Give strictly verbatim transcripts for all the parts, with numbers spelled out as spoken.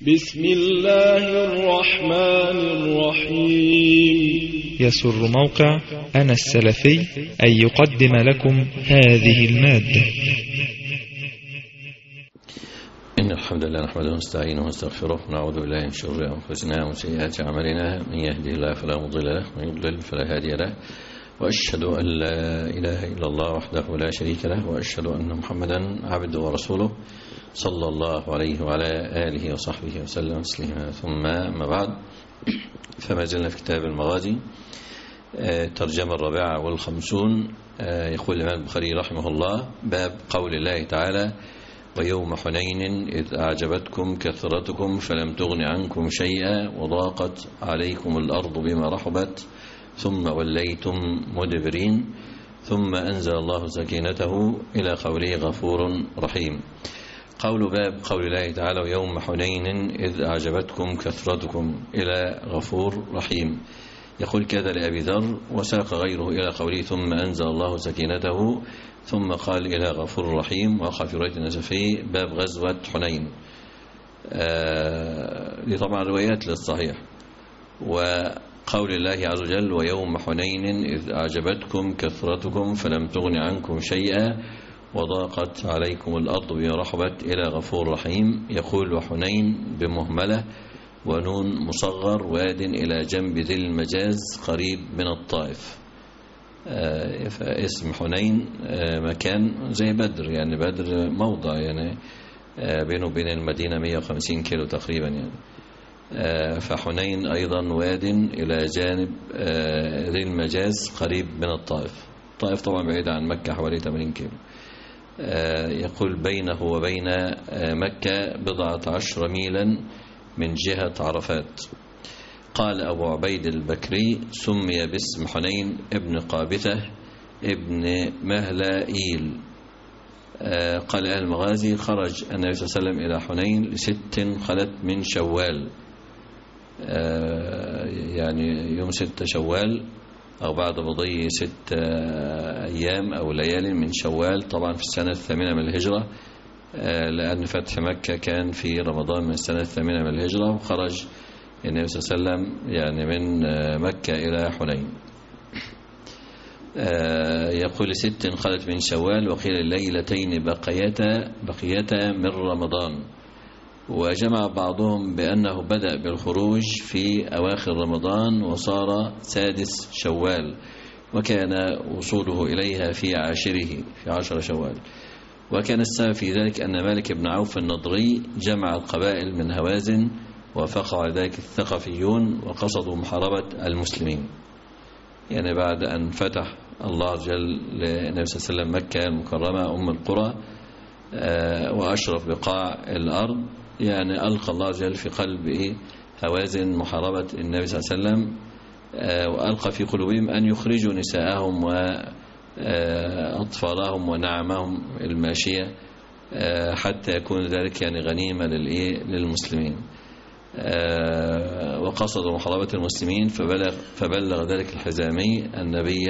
بسم الله الرحمن الرحيم. يسر موقع أنا السلفي أن يقدم لكم هذه المادة. إن الحمد لله نحمده ونستعينه ونستغفره ونعوذ بالله من شرور أنفسنا ومن سيئات أعمالنا، من يهده الله فلا مضل له ومن يضلل فلا هادي له، وأشهد أن لا إله إلا الله وحده لا شريك له، وأشهد أن محمدا عبده ورسوله صلى الله عليه وعلى آله وصحبه وسلم تسليما. ثم ما بعد، فما زلنا في كتاب المغازي، الترجمة الرابعة والخمسون. يقول الإمام البخاري رحمه الله: باب قول الله تعالى: ويوم حنين إذ أعجبتكم كثرتكم فلم تغن عنكم شيئا وضاقت عليكم الأرض بما رحبت ثم وليتم مدبرين، ثم أنزل الله سكينته إلى قوله غفور رحيم. قول باب قول الله تعالى: ويوم حنين إذ أعجبتكم كثرتكم إلى غفور رحيم. يقول كذا لأبي ذر، وساق غيره إلى قوله ثم أنزل الله سكينته، ثم قال إلى غفور رحيم. وقع في رواية النسفي باب غزوة حنين. آه دي طبعا روايات للصحيح. وقول الله عز وجل: ويوم حنين إذ أعجبتكم كثرتكم فلم تغن عنكم شيئا وضاقت عليكم الأرض بما رحبت إلى غفور رحيم. يقول: وحنين بمهملة ونون مصغر واد إلى جنب ذي المجاز قريب من الطائف. آه فاسم حنين آه مكان زي بدر، يعني بدر موضع يعني آه بينه وبين المدينة مئة وخمسين كيلو تقريبا يعني. آه فحنين أيضا واد إلى جانب آه ذي المجاز قريب من الطائف. الطائف طبعا بعيد عن مكة حوالي ثمانين كيلو. آه يقول: بينه وبين آه مكة بضعة عشر ميلا من جهة عرفات. قال أبو عبيد البكري: سمي باسم حنين ابن قابثة ابن مهلائيل. آه قال أهل المغازي: خرج النبي صلى الله عليه وسلم إلى حنين لست خلت من شوال، آه يعني يوم ست شوال أو بعد مضي ست أيام أو ليال من شوال، طبعا في السنة الثامنة من الهجرة، آه لأن فتح مكة كان في رمضان من السنة الثامنة من الهجرة. وخرج النبي صلى الله عليه وسلم يعني من مكة إلى حنين. آه يقول: ست خلت من شوال، وقيل ليلتين بقيتا بقيتا من رمضان. وجمع بعضهم بأنه بدأ بالخروج في أواخر رمضان وصار سادس شوال، وكان وصوله إليها في عاشره في عشر شوال. وكان السبب في ذلك أن مالك بن عوف النضري جمع القبائل من هوازن، وفق على ذلك الثقفيون وقصدوا محاربة المسلمين. يعني بعد أن فتح الله عز وجل للنبي صلى الله عليه وسلم مكة المكرمة أم القرى وأشرف بقاع الأرض، يعني ألقى الله عز وجل في قلب هوازن محاربة النبي صلى الله عليه وسلم، وألقى في قلوبهم أن يخرجوا نساءهم وأطفالهم ونعمهم الماشية حتى يكون ذلك يعني غنيمة للمسلمين. وقصدوا محاربة المسلمين، فبلغ, فبلغ ذلك الحزامي النبي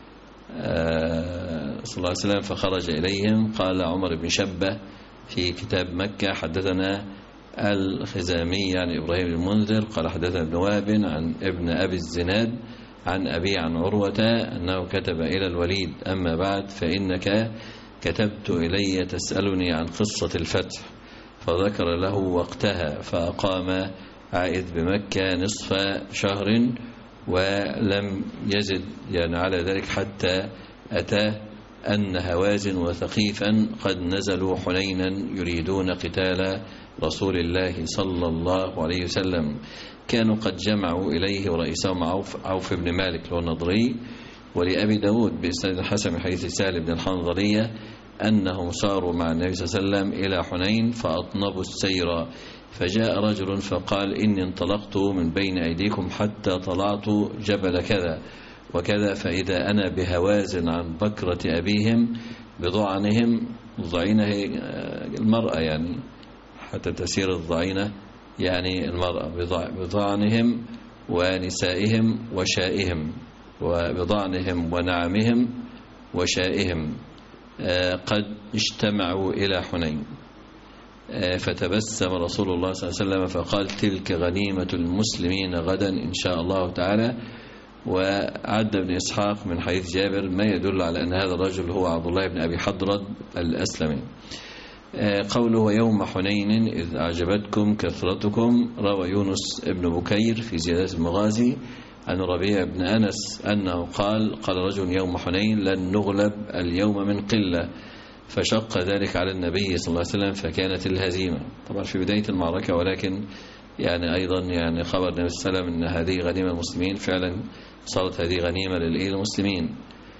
صلى الله عليه وسلم فخرج إليهم. قال عمر بن شبة في كتاب مكة: حدثنا الخزامي يعني إبراهيم المنذر قال حدثنا ابن وهب عن ابن أبي الزناد عن أبي عن عروة أنه كتب إلى الوليد: أما بعد فإنك كتبت إلي تسألني عن قصة الفتح. فذكر له وقتها، فأقام عائد بمكة نصف شهر ولم يزد يعني على ذلك حتى أتى أن هوازن وثقيفا قد نزلوا حنينا يريدون قتال رسول الله صلى الله عليه وسلم. كانوا قد جمعوا إليه ورئيسهم عوف, عوف بن مالك له النضري. ولأبي داود بإسناد الحسن حديث سهل بن الحنظلية أنهم ساروا مع النبي صلى الله عليه وسلم إلى حنين فأطنبوا السير، فجاء رجل فقال: إني انطلقت من بين أيديكم حتى طلعت جبل كذا وكذا، فإذا أنا بهوازن عن بكرة أبيهم بضعنهم. ضعينة المرأة يعني حتى تسير الضعينة يعني المرأة، بضعنهم ونسائهم وشائهم، وبضعنهم ونعمهم وشائهم قد اجتمعوا إلى حنين. فتبسم رسول الله صلى الله عليه وسلم فقال تلك غنيمة المسلمين غدا إن شاء الله تعالى. وعد ابن إسحاق من حديث جابر ما يدل على أن هذا الرجل هو عبد الله بن أبي حضرد الأسلمي. قوله يوم حنين إذ أعجبتكم كثرتكم، روى يونس ابن بكير في زيادة المغازي عن ربيع بن أنس أنه قال قال رجل يوم حنين لن نغلب اليوم من قلة، فشق ذلك على النبي صلى الله عليه وسلم فكانت الهزيمة. طبعا في بداية المعركة، ولكن يعني أيضا يعني خبر النبي صلى الله عليه وسلم أن هذه غنيمة المسلمين، فعلا صارت هذه غنيمة للمسلمين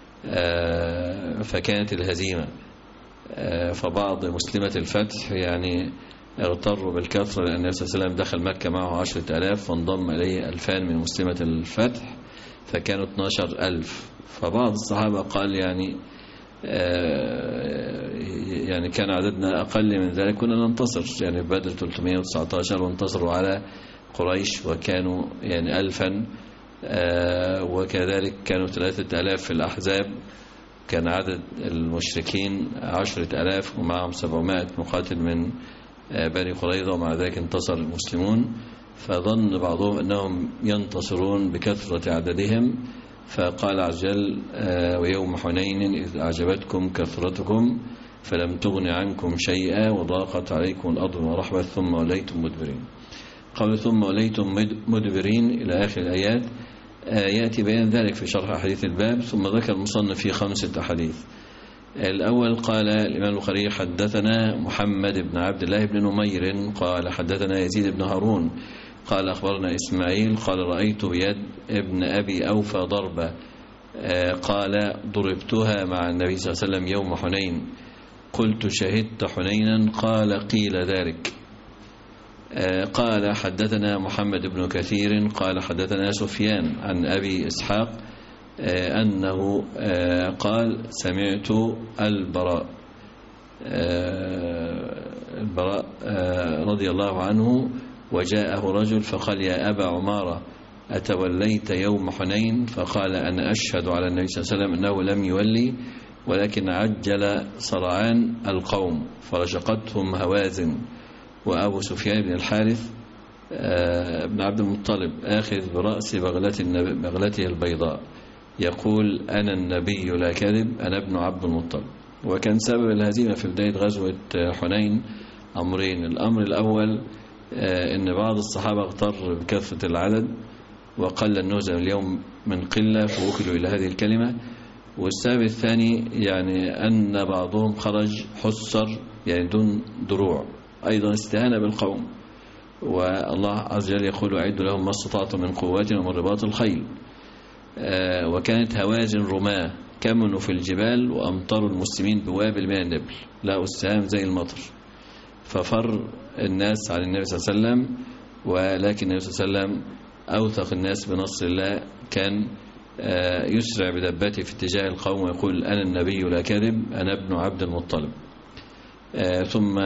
فكانت الهزيمة. فبعض مسلمة الفتح يعني اغتروا بالكثرة لأن النبي صلى الله عليه وسلم دخل مكة معه عشرة آلاف وانضم إليه ألفان من مسلمة الفتح فكانوا اثناشر ألف. فبعض الصحابة قال يعني يعني كان عددنا أقل من ذلك كنا ننتصر، يعني بدر ثلاثمائة وتسعة عشر وانتصروا على قريش وكانوا يعني ألفا، وكذلك كانوا ثلاثة آلاف في الأحزاب، كان عدد المشركين عشرة آلاف ومعهم سبعمائة مقاتل من بني قريظة، ومع ذلك انتصر المسلمون. فظن بعضهم أنهم ينتصرون بكثرة عددهم، فقال عز وجل ويوم حنين إذ أعجبتكم كثرتكم فلم تغن عنكم شيئا وضاقت عليكم الأرض ورحبت ثم وليتم مدبرين. قال ثم وليتم مدبرين إلى آخر الآيات. يأتي بيان ذلك في شرح حديث الباب. ثم ذكر المصنف في خمسة أحاديث. الأول قال الإمام البخاري حدثنا محمد بن عبد الله بن نمير قال حدثنا يزيد بن هارون قال أخبرنا إسماعيل قال رأيت بيد ابن أبي أوفى ضربة قال ضربتها مع النبي صلى الله عليه وسلم يوم حنين قلت شهدت حنينا قال قيل ذلك. قال حدثنا محمد بن كثير قال حدثنا سفيان عن أبي إسحاق أنه قال سمعت البراء البراء رضي الله عنه وجاءه رجل فقال يا أبا عمارة أتوليت يوم حنين؟ فقال أنا أشهد على النبي صلى الله عليه وسلم أنه لم يولي ولكن عجل صرعان القوم فرشقتهم هوازن. وأبو سفيان بن الحارث بن عبد المطلب آخذ برأس بغلته البيضاء يقول أنا النبي لا كذب أنا ابن عبد المطلب. وكان سبب الهزيمة في بداية غزوة حنين أمرين. الأمر الأول أن بعض الصحابة اغتر بكثرة العدد وقل النهزم اليوم من قلة فوكلوا إلى هذه الكلمة. والسبب الثاني يعني أن بعضهم خرج حصر يعني دون دروع أيضا استهانة بالقوم. والله عز وجل يقول أعدوا لهم ما استطعتم من قوات ومن رباط الخيل. وكانت هوازن رماة كمنوا في الجبال وأمطروا المسلمين بوابل من النبل لا السهام زي المطر ففر الناس على النبي صلى الله عليه وسلم. ولكن النبي صلى الله عليه وسلم أوثق الناس بنصر الله كان يسرع بدبته في اتجاه القوم ويقول أنا النبي لا كذب أنا ابن عبد المطلب. ثم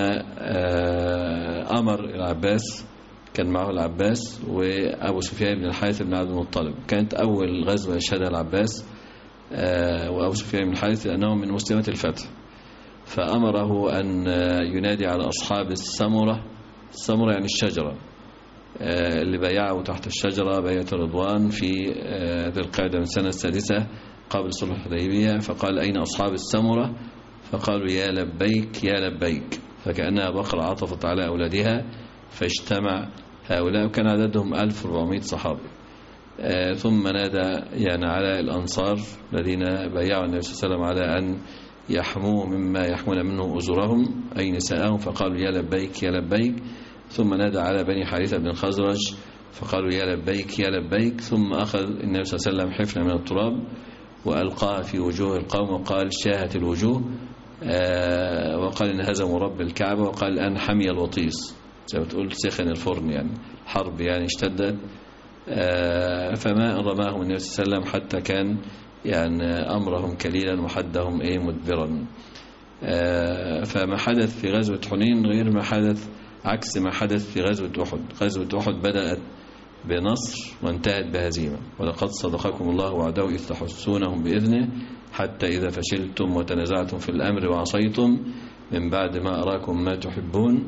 أمر العباس كان معه العباس وأبو سفيان بن الحارث بن عبد المطلب. كانت أول غزوة يشهدها العباس وأبو سفيان بن الحارث لأنهم من مسلمة الفتح. فأمره أن ينادي على أصحاب السمرة. السمرة يعني الشجرة اللي بايعوا تحت الشجرة بيعة الرضوان في ذي القعدة من السنة السادسة قبل صلح الحديبية. فقال أين أصحاب السمرة؟ فقالوا يا لبيك يا لبيك فكأنها بقرة عطفت على أولادها فاجتمع هؤلاء وكان عددهم ألف وأربعمائة صحابي. آه ثم نادى يعني على الأنصار الذين بايعوا النبي صلى الله عليه وسلم على أن يحموا مما يحمون منه أزورهم أي نساءهم فقالوا يا لبيك يا لبيك. ثم نادى على بني حارثة بن الخزرج فقالوا يا لبيك يا لبيك. ثم أخذ النبي صلى الله عليه وسلم حفنة من التراب وألقاها في وجوه القوم وقال شاهت الوجوه. آه وقال إن هزموا رب الكعبة وقال الآن حمي الوطيس زي ما تقول سخن الفرن يعني حرب يعني اشتدت. آه فما رماهم النبي صلى الله عليه وسلم حتى كان يعني أمرهم كليلا وحدهم إيه مدبرا. آه فما حدث في غزوة حنين غير ما حدث عكس ما حدث في غزوة أحد. غزوة أحد بدأت بنصر وانتهت بهزيمة. ولقد صدقكم الله وعده إذ تحسونهم بإذنه حتى إذا فشلتم وتنازعتم في الأمر وعصيتم من بعد ما أراكم ما تحبون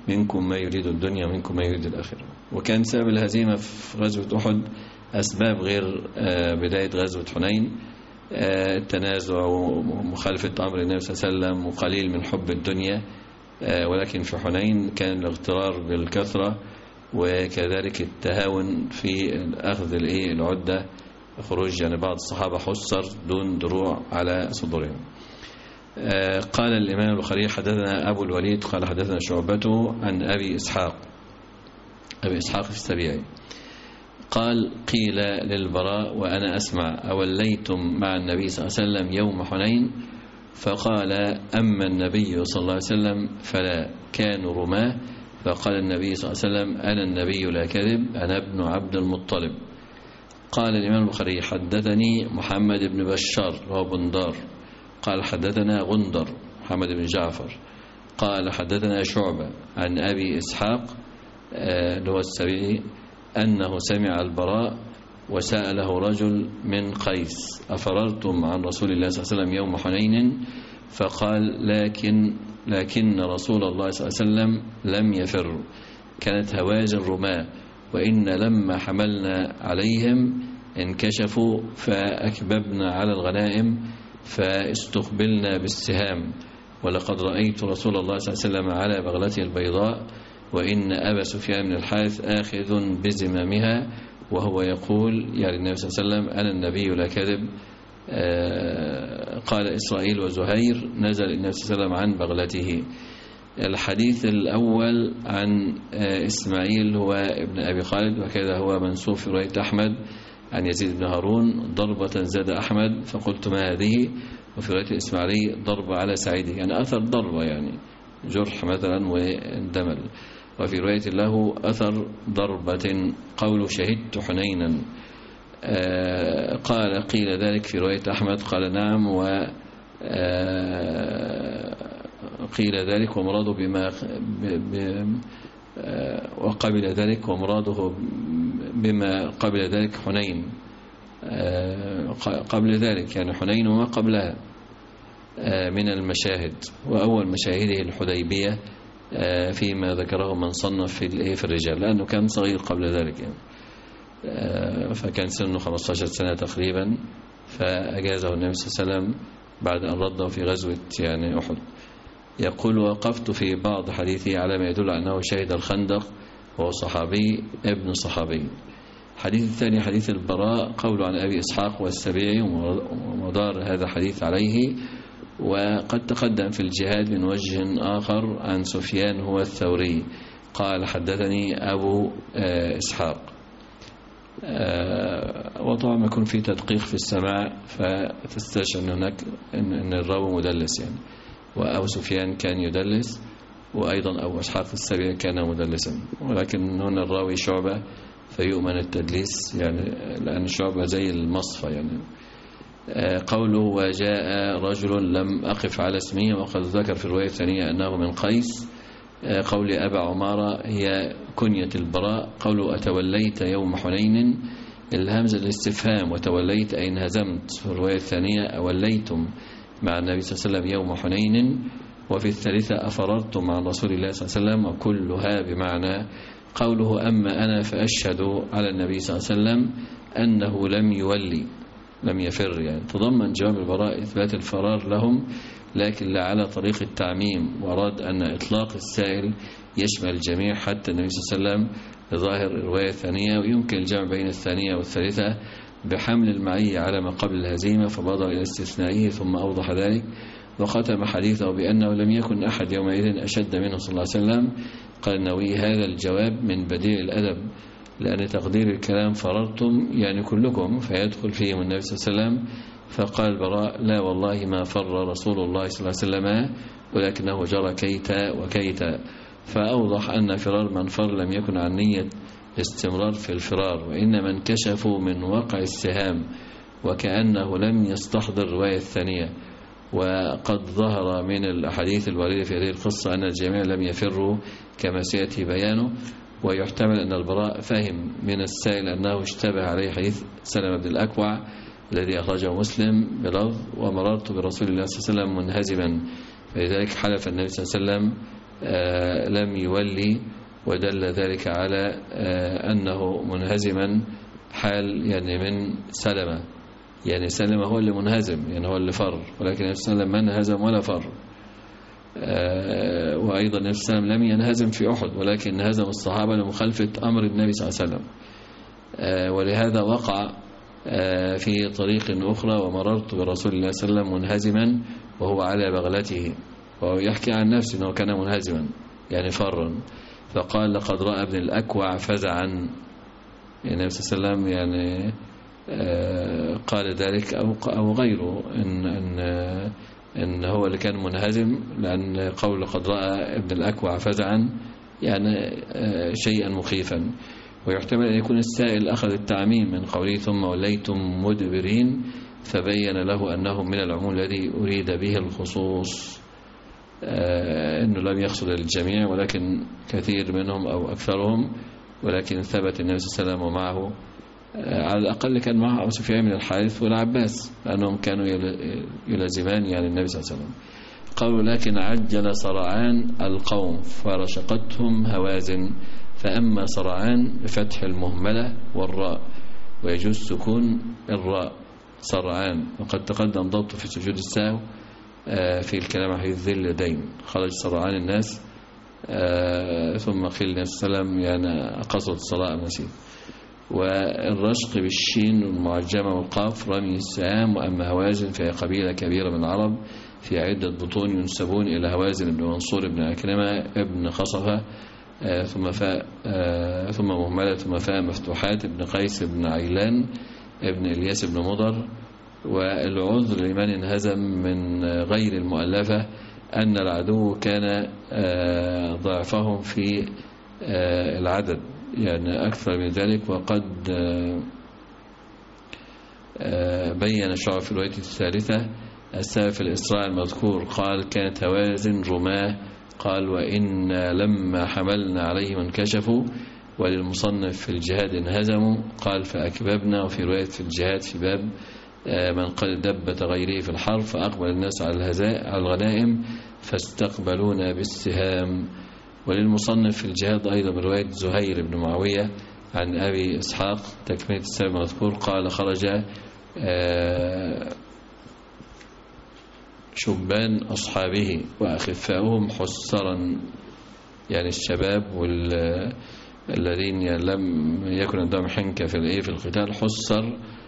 منكم ما يريد الدنيا ومنكم ما يريد الآخرة. وكان سبب الهزيمة في غزوة أحد أسباب غير بداية غزوة حنين، التنازع ومخالفة أمر النبي صلى الله عليه وسلم وقليل من حب الدنيا، ولكن في حنين كان الاغترار بالكثرة وكذلك التهاون في أخذ العدة، خروج يعني بعض الصحابة حصر دون دروع على صدورهم. قال الإمام البخاري حدثنا أبو الوليد قال حدثنا شعبته عن أبي إسحاق أبي إسحاق السبيعي قال قيل للبراء وأنا أسمع أوليتم مع النبي صلى الله عليه وسلم يوم حنين؟ فقال أما النبي صلى الله عليه وسلم فلا، كانوا رماه. فقال النبي صلى الله عليه وسلم أنا النبي لا كذب، أنا ابن عبد المطلب. قال الإمام البخاري حدثني محمد بن بشار وهو بندار قال حدثنا غندر محمد بن جعفر قال حدثنا شعبة عن أبي إسحاق اللي هو السبيعي أنه سمع البراء وسأله رجل من قيس أفررتم عن رسول الله صلى الله عليه وسلم يوم حنين؟ فقال لكن لكن رسول الله صلى الله عليه وسلم لم يفر، كانت هوازن رماة، وإن لما حملنا عليهم انكشفوا فأكببنا على الغنائم فاستقبلنا بالسهام، ولقد رأيت رسول الله صلى الله عليه وسلم على بغلته البيضاء وإن أبا سفيان بن الحارث آخذ بزمامها وهو يقول يعني النبي صلى الله عليه وسلم أنا النبي لا كذب. قال إسرائيل وزهير نزل النبي صلى الله عليه وسلم عن بغلته. الحديث الأول عن إسماعيل هو ابن أبي خالد وكذا هو منسوب في رواية أحمد عن يزيد بن هارون ضربة زاد أحمد فقلت ما هذه، وفي رواية الإسماعيلي ضربة على سعيده يعني أثر ضربة يعني جرح مثلا واندمل، وفي رواية له أثر ضربة قول شهدت حنينا. قال قيل ذلك في رواية أحمد قال نعم، وقيل ذلك ومراده بما وقبل ذلك ومراده بما قبل ذلك حنين قبل ذلك يعني حنين وما قبلها من المشاهد، وأول مشاهده الحديبية فيما ذكره من صنف في في الرجال، لأنه كان صغير قبل ذلك يعني فكان سنه خمسة عشر سنة تقريبا، فأجازه النبي صلى الله عليه وسلم بعد أن رده في غزوة يعني أحد. يقول وقفت في بعض حديثه على ما يدل على أنه شهد الخندق وهو صحابي ابن صحابي. حديث الثاني حديث البراء قول عن أبي إسحاق والسبيعي ومدار هذا حديث عليه، وقد تقدم في الجهاد من وجه آخر عن سفيان هو الثوري قال حدثني أبو إسحاق. وطبعا يكون في تدقيق في السماع فتستشعر أن هناك أن الراوي مدلس يعني، وأبو سفيان كان يدلس وأيضا أبو إسحاق السبيعي كان مدلسا، ولكن هنا الراوي شعبة فيؤمن التدليس يعني لأن شعبة زي المصفى يعني. قوله وجاء رجل لم أقف على اسمه، وقد ذكر في الرواية الثانية أنه من قيس. قول أبا عمارة هي كنية البراء. قوله أتوليت يوم حنين الهمزة الاستفهام وتوليت أي انهزمت، في الرواية الثانية أوليتم مع النبي صلى الله عليه وسلم يوم حنين، وفي الثالثة أفررتم عن رسول الله صلى الله عليه وسلم، وكلها بمعنى قوله أما أنا فأشهد على النبي صلى الله عليه وسلم أنه لم يولي لم يفر يعني تضمن جواب البراء إثبات الفرار لهم، لكن لا على طريق التعميم، وأراد أن إطلاق السائل يشمل الجميع حتى النبي صلى الله عليه وسلم ظاهر الرواية الثانية، ويمكن الجمع بين الثانية والثالثة بحمل المعية على ما قبل الهزيمة، فبادر إلى استثنائه ثم أوضح ذلك وختم حديثه بأنه لم يكن أحد يومئذ أشد منه صلى الله عليه وسلم. قال النووي هذا الجواب من بديع الأدب، لأن تقدير الكلام فررتم يعني كلكم، فيدخل فيهم النبي صلى الله عليه وسلم. فقال البراء لا والله ما فر رسول الله صلى الله عليه وسلم ولكنه جرى كيتا وكيتا، فأوضح أن فرار من فر لم يكن عن نية استمرار في الفرار، وإنما انكشفوا من وقع السهام، وكأنه لم يستحضر الرواية الثانية. وقد ظهر من الأحاديث الواردة في هذه القصة أن الجميع لم يفروا كما سيأتي بيانه، ويحتمل أن البراء فهم من السائل أنه اشتبه عليه حديث سلمة بن الأكوع الذي أخرجه مسلم بلفظ ومررت برسول الله صلى الله عليه وسلم منهزما، فلذلك حلف النبي صلى الله عليه وسلم لم يولي، ودل ذلك على أنه منهزما حال يعني من سلمة. يعني سلمة هو اللي منهزم، يعني هو اللي فر، ولكن النبي صلى الله عليه وسلم ما انهزم ولا فر. وأيضا النبي صلى الله عليه وسلم لم ينهزم في أحد، ولكن انهزم الصحابة لمخالفة أمر النبي صلى الله عليه وسلم. ولهذا وقع في طريق أخرى: ومررت برسول الله صلى الله عليه وسلم منهزما وهو على بغلته، وهو يحكي عن نفسه أنه كان منهزما يعني فرا، فقال: لقد رأى ابن الأكوع فزعا. يعني النبي صلى الله عليه وسلم يعني قال ذلك أو أو غيره، إن إن إن هو اللي كان منهزم، لأن قول لقد رأى ابن الأكوع فزعا يعني شيئا مخيفا. ويحتمل أن يكون السائل أخذ التعميم من قوله ثم وليتم مدبرين، فبين له أنه من العموم الذي أريد به الخصوص، أنه لم يقصد الجميع ولكن كثير منهم أو أكثرهم، ولكن ثبت النبي صلى الله عليه وسلم ومعه على الأقل كان معه أبو سفيان بن الحارث والعباس، لأنهم كانوا يلازمان يعني النبي صلى الله عليه وسلم. قالوا: لكن عجل صرعان القوم فرشقتهم هوازن. فأما صرعان بفتح المهملة والراء، ويجوز سكون الراء صرعان، وقد تقدم ضبط في سجود السهو في الكلام عن حديث ذي اليدين: خرج صرعان الناس، ثم قيل النبي صلى الله عليه وسلم يعني قصد الصلاة المسيح. والرشق بالشين والمعجمة والقاف رمي السهام. وأما هوازن فهي قبيلة كبيرة من العرب في عدة بطون ينسبون إلى هوازن بن منصور بن أكرمة ابن خصفة، آه ثم فاء آه ثم مهملة ثم فاء مفتوحات ابن قيس بن عيلان ابن إلياس بن مضر. والعذر لمن انهزم من غير المؤلفة أن العدو كان آه ضعفهم في آه العدد، يعني أكثر من ذلك. وقد آه آه بين شعب في الرواية الثالثة السبب في الإسراع المذكور، قال: كانت هوازن رماه. قال: وإن لما حملنا عليهم انكشفوا. وللمصنف في الجهاد انهزموا، قال: فأكببنا. وفي رواية في الجهاد في باب من قد دبت غيره في الحرب، فأقبل الناس على الغنائم فاستقبلونا بالسهام. وللمصنف في الجهاد أيضا برواية زهير بن معاوية عن أبي إسحاق تكملة السبب المذكور، قال: خرج شبان أصحابه وأخفاؤهم حسرا، يعني الشباب والذين يعني لم يكن عندهم حنكة في في القتال، حسر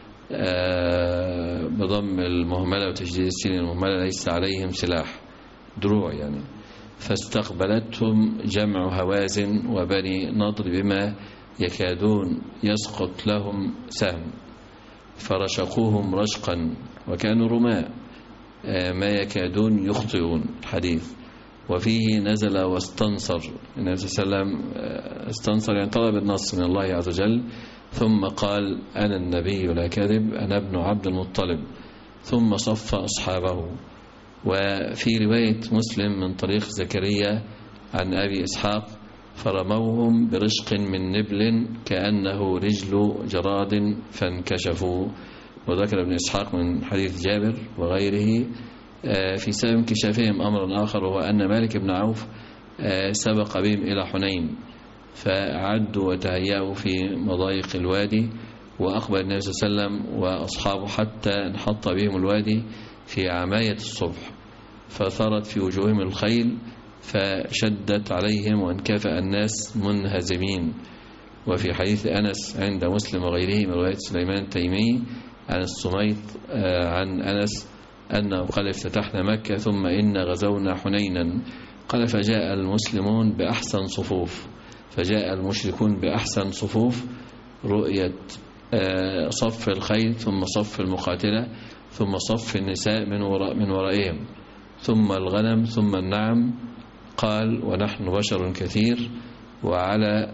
بضم المهملة وتشديد السين المهملة، ليس عليهم سلاح، دروع يعني. فاستقبلتهم جمع هوازن وبني نضر بما يكادون يسقط لهم سهم، فرشقوهم رشقا وكانوا رماء ما يكادون يخطئون الحديث. وفيه نزل واستنصر، النبي صلى الله عليه وسلم استنصر يعني طلب النصر من الله عز وجل، ثم قال: أنا النبي لا كذب، أنا ابن عبد المطلب، ثم صف أصحابه. وفي رواية مسلم من طريق زكريا عن أبي إسحاق: فرموهم برشق من نبل كأنه رجل جراد فانكشفوا. وذكر ابن إسحاق من حديث جابر وغيره في سبب انكشافهم أمرا آخر، وهو أن مالك بن عوف سبق بهم إلى حنين، فعدوا وتهيأوا في مضايق الوادي، وأقبل النبي صلى الله عليه وسلم وأصحابه حتى انحط بهم الوادي في عماية الصبح، فثارت في وجوههم الخيل فشدت عليهم وانكفأ الناس منهزمين. وفي حديث أنس عند مسلم وغيره من رواية سليمان التيمي عن الصميت عن أنس أنه قال: افتتحنا مكة ثم إن غزونا حنينا. قال: فجاء المسلمون بأحسن صفوف، فجاء المشركون بأحسن صفوف، رؤية صف الخيل ثم صف المقاتلة ثم صف النساء من وراء من ورائهم ثم الغنم ثم النعم. قال: ونحن بشر كثير، وعلى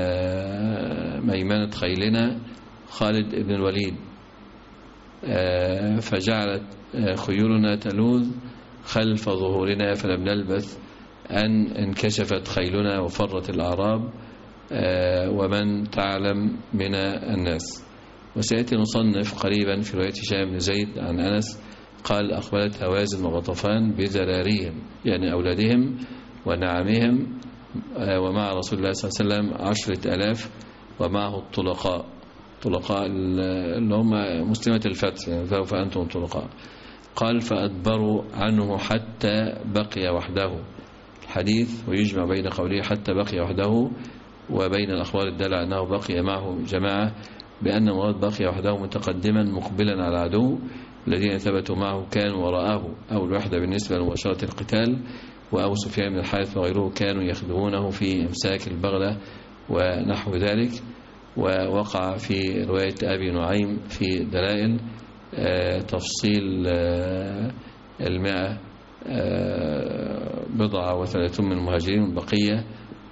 ميمنة خيلنا خالد بن الوليد، فجعلت خيولنا تلوذ خلف ظهورنا، فلم نلبث أن انكشفت خيلنا وفرت الأعراب ومن تعلم من الناس. وسيأتي المصنف قريبا في رواية هشام بن زيد عن أنس قال: أقبلت هوازن وغطفان بذراريهم، يعني أولادهم، ونعمهم، ومع رسول الله صلى الله عليه وسلم عشرة ألاف ومعه الطلقاء، طلقاء اللي هم مسلمة الفتح، يعني فأنتم طلقاء. قال فأدبروا عنه حتى بقي وحده. الحديث ويجمع بين قوله حتى بقي وحده وبين الأخبار الدالة أنه بقي معه جماعة، بأن مراد بقي وحده متقدما مقبلا على العدو، الذين ثبتوا معه كانوا وراءه أو الوحدة بالنسبة لمباشرة القتال، وأبو سفيان بن الحارث وغيره كانوا يخدمونه في إمساك البغلة ونحو ذلك. ووقع في رواية أبي نعيم في دلائل تفصيل المئة بضعة وثلاثون من المهاجرين والبقية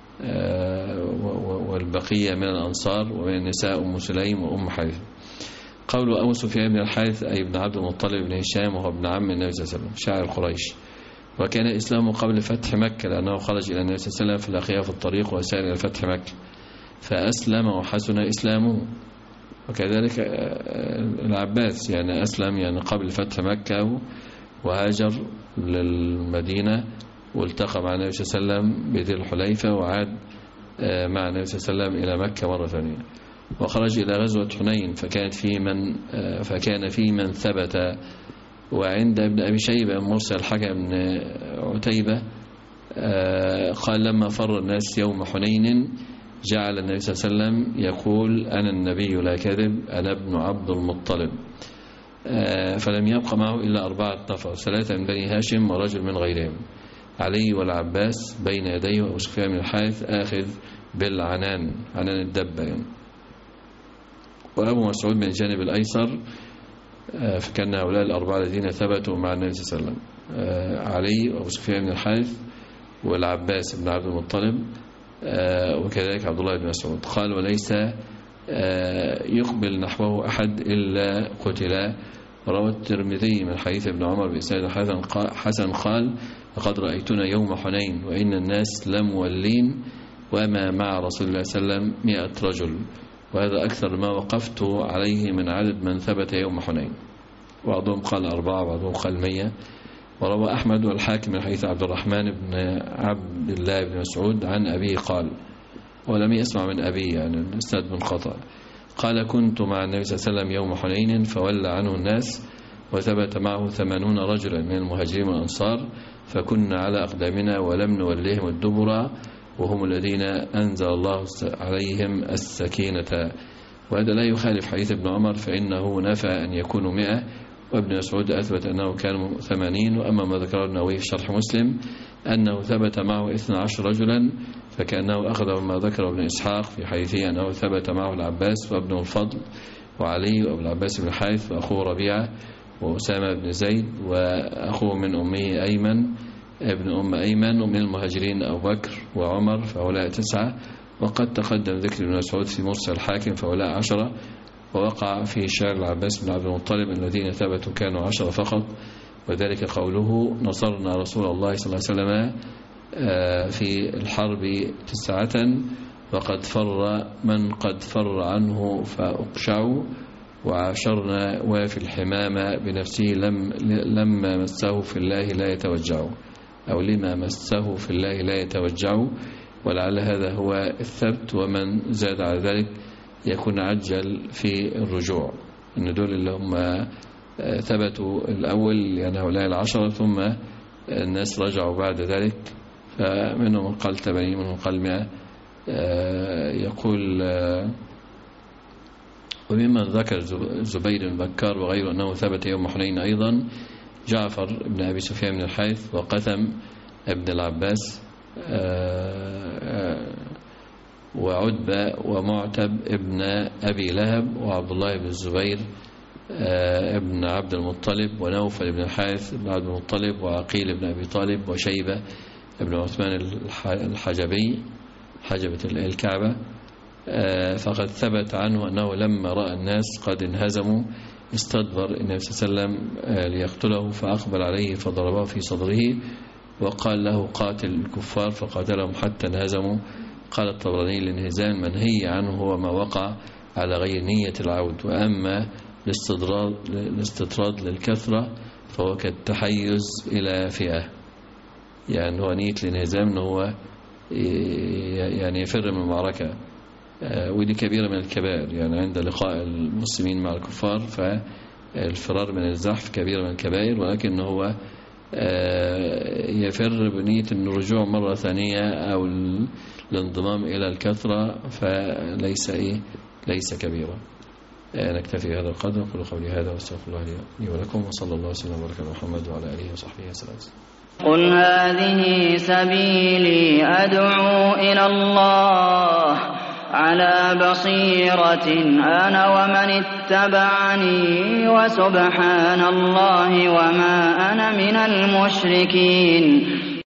والبقية من الأنصار ومن النساء أم سليم وأم حارثة. قول أبو سفيان بن الحارث أي ابن عبد المطلب بن هشام وهو ابن عم النبي صلى الله عليه وسلم شاعر قريش، وكان إسلامه قبل فتح مكة، لأنه خرج إلى النبي صلى الله عليه وسلم فلقيه في الطريق وسار إلى فتح مكة فأسلم وحسن إسلامه. وكذلك العباس يعني أسلم يعني قبل فتح مكة وهاجر للمدينة والتقى مع النبي صلى الله عليه وسلم بذي الحليفة وعاد مع النبي صلى الله عليه وسلم إلى مكة مرة ثانية. وخرج إلى غزوة حنين فكانت في من فكان في من ثبت. وعند ابن أبي شيبة مرسل الحكم بن عتيبة قال لما فر الناس يوم حنين جعل النبي صلى الله عليه وسلم يقول أنا النبي لا كذب أنا ابن عبد المطلب، فلم يبق معه إلا أربعة نفر، ثلاثة من بني هاشم ورجل من غيرهم، علي والعباس بين يديه وأبو سفيان بن الحارث آخذ بالعنان عنان الدبة يعني. وأبو مسعود من الجانب الأيسر، فكان هؤلاء الأربعة الذين ثبتوا مع النبي صلى الله عليه وسلم علي وأبو سفيان بن الحارث والعباس بن عبد المطلب وكذلك عبد الله بن مسعود. قال وليس يقبل نحوه أحد إلا قتلا. روى الترمذي من حديث ابن عمر بإسناد حسن قال لقد رأيتنا يوم حنين وإن الناس لمولين وما مع رسول الله صلى الله عليه وسلم مئة رجل، وهذا أكثر ما وقفت عليه من عدد من ثبت يوم حنين. بعضهم قال أربعة بعضهم قال مية. وروى أحمد والحاكم من حديث عبد الرحمن بن عبد الله بن مسعود عن أبيه قال، ولم يسمع من أبيه يعني الإسناد منقطع، قال كنت مع النبي صلى الله عليه وسلم يوم حنين فولى عنه الناس وثبت معه ثمانون رجلا من المهاجرين والأنصار، فكنا على أقدامنا ولم نوليهم الدبر وهم الذين أنزل الله عليهم السكينة. وهذا لا يخالف حديث ابن عمر فإنه نفى أن يكونوا مئة، وابن مسعود أثبت أنه كانوا ثمانين. وأما ما ذكره النووي في شرح مسلم أنه ثبت معه اثنى عشر رجلا فكأنه أخذ مما ذكره ابن إسحاق في حديثه أنه ثبت معه العباس وابن الفضل وعلي وابن العباس بن الحارث وأخوه ربيعة وأسامة بن زيد وأخوه من أمه أيمن ابن أم أيمن، ومن المهاجرين أبو بكر وعمر فهؤلاء تسعة. وقد تقدم ذكر ابن مسعود في مرسل الحاكم فهؤلاء عشرة. ووقع في شعر العباس بن عبد المطلب الذين ثبتوا كانوا عشرة فقط، وذلك قوله نصرنا رسول الله صلى الله عليه وسلم في الحرب تسعة وقد فر من قد فر عنه فأقشعوا، وعاشرنا وفي الحمامة بنفسه لم لما مسه في الله لا يتوجع، أو لما مسه في الله لا يتوجع. ولعل هذا هو الثبت، ومن زاد على ذلك يكون عجل في الرجوع، أن دول اللي هم ثبتوا الأول يعني هؤلاء العشرة، ثم الناس رجعوا بعد ذلك، فمنهم من قال ثمانين منهم قال مئة. يقول وممن ذكر زبير بن بكار وغيره أنه ثبت يوم حنين أيضا جعفر بن أبي سفيان بن الحارث وقثم ابن العباس وعتبة ومعتب ابن أبي لهب وعبد الله بن الزبير ابن عبد المطلب ونوفل بن الحارث بن عبد المطلب وعقيل بن أبي طالب وشيبة ابن عثمان الحجبي حجبة الكعبة. فقد ثبت عنه أنه لما رأى الناس قد انهزموا استدبر النبي صلى الله عليه وسلم ليقتله فأقبل عليه فضربه في صدره وقال له قاتل الكفار فقاتلهم حتى انهزموا. قال الطبراني الانهزام منهي عنه هو ما وقع على غير نية العود، وأما الاستطراد للكثرة فهو كالتحيز إلى فئة، يعني هو نية الانهزام ان هو يعني يفر من المعركة، ودي كبيرة من الكبائر. يعني عند لقاء المسلمين مع الكفار فالفرار من الزحف كبيرة من الكبائر، ولكن هو يفر بنية الرجوع مرة ثانية أو الانضمام إلى الكثرة، فليس إيه ليس كبيرة. نكتفي هذا القدر. قولوا قولي هذا واستغفر الله لي ولكم، وصلى الله وسلم وبارك على محمد وعلى آله وصحبه وسلم. قل هذه سبيلي أدعو إلى الله على بصيرة أنا ومن اتبعني وسبحان الله وما أنا من المشركين.